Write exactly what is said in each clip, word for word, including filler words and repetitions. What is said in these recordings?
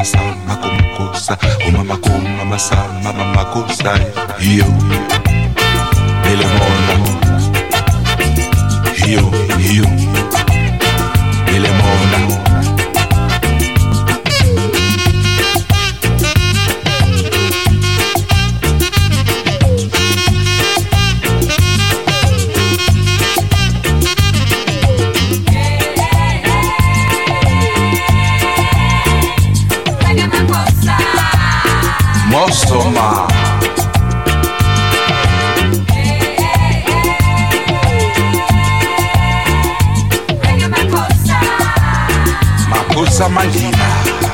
mama sama kumakosa, oh mama ko mama sama mama kosa, yo ele mona, yo yo ele mona. Mosoma Makosa Magina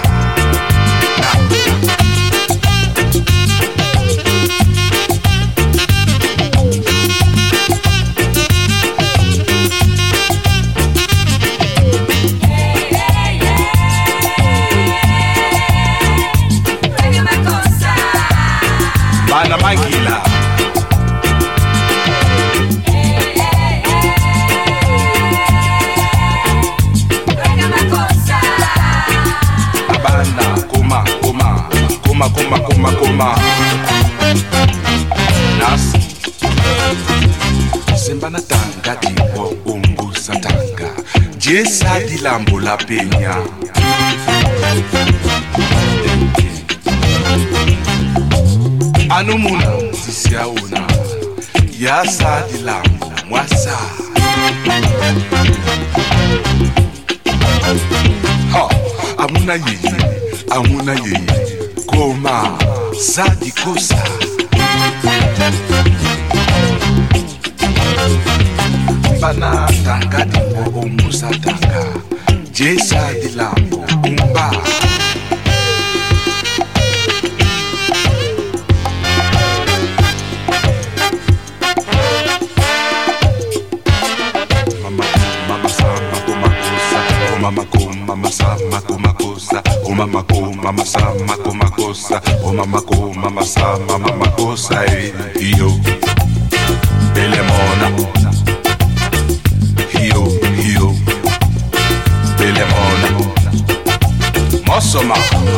Bana Magila Bana Kuma Kuma Kuma Kuma Kuma Kuma Nas Sembana tanga tipo umbu satanga Jesa di lambo la peña Anumuna sisiauna Yasa di lambo mwasa Ha Amuna yeye Amuna yeye Koma Sadi kosa Bana tanga dipo omu satanga Jesa di lambo umba Mama ko mama sama kumakosa, oh mama ko mama sama kumakosa, oh mama ko mama sama mama kosa, yo belemona, yo yo belemona, mosoma.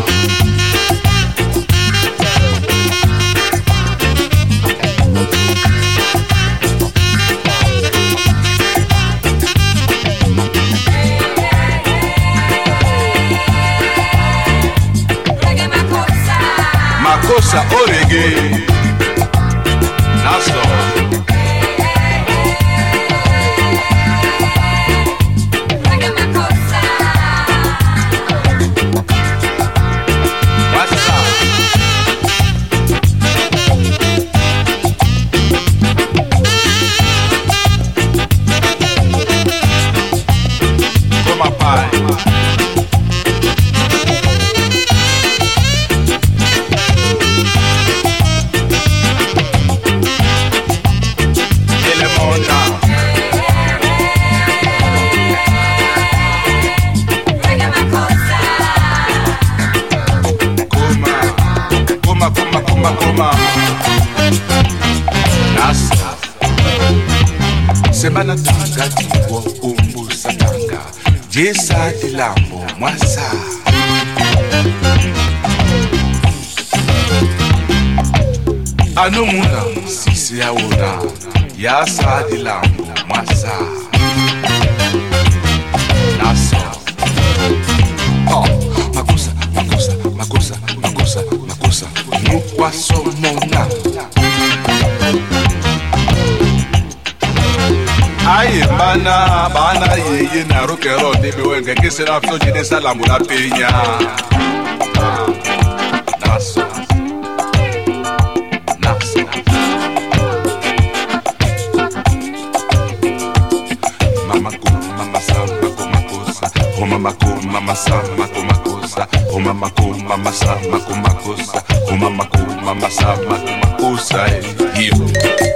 Makosa orege Naso What's up? Come pai Nasa Semana tanga tipo umbu satanga Jesa di lambo mwasa Anumuna sisi auna Yasa di lambo mwasa Nasa Oh, makosa, makosa, makosa, makosa, makosa Nukwa somona Aye bana bana yeye na rokero debe wenge kisera fso jide salamu la peña Naso Naso Mama ko mama sama ko makosa Oh mama ko mama sama ko makosa Oh mama ko mama sama ko makosa Oh mama ko mama sama ko makosa Yo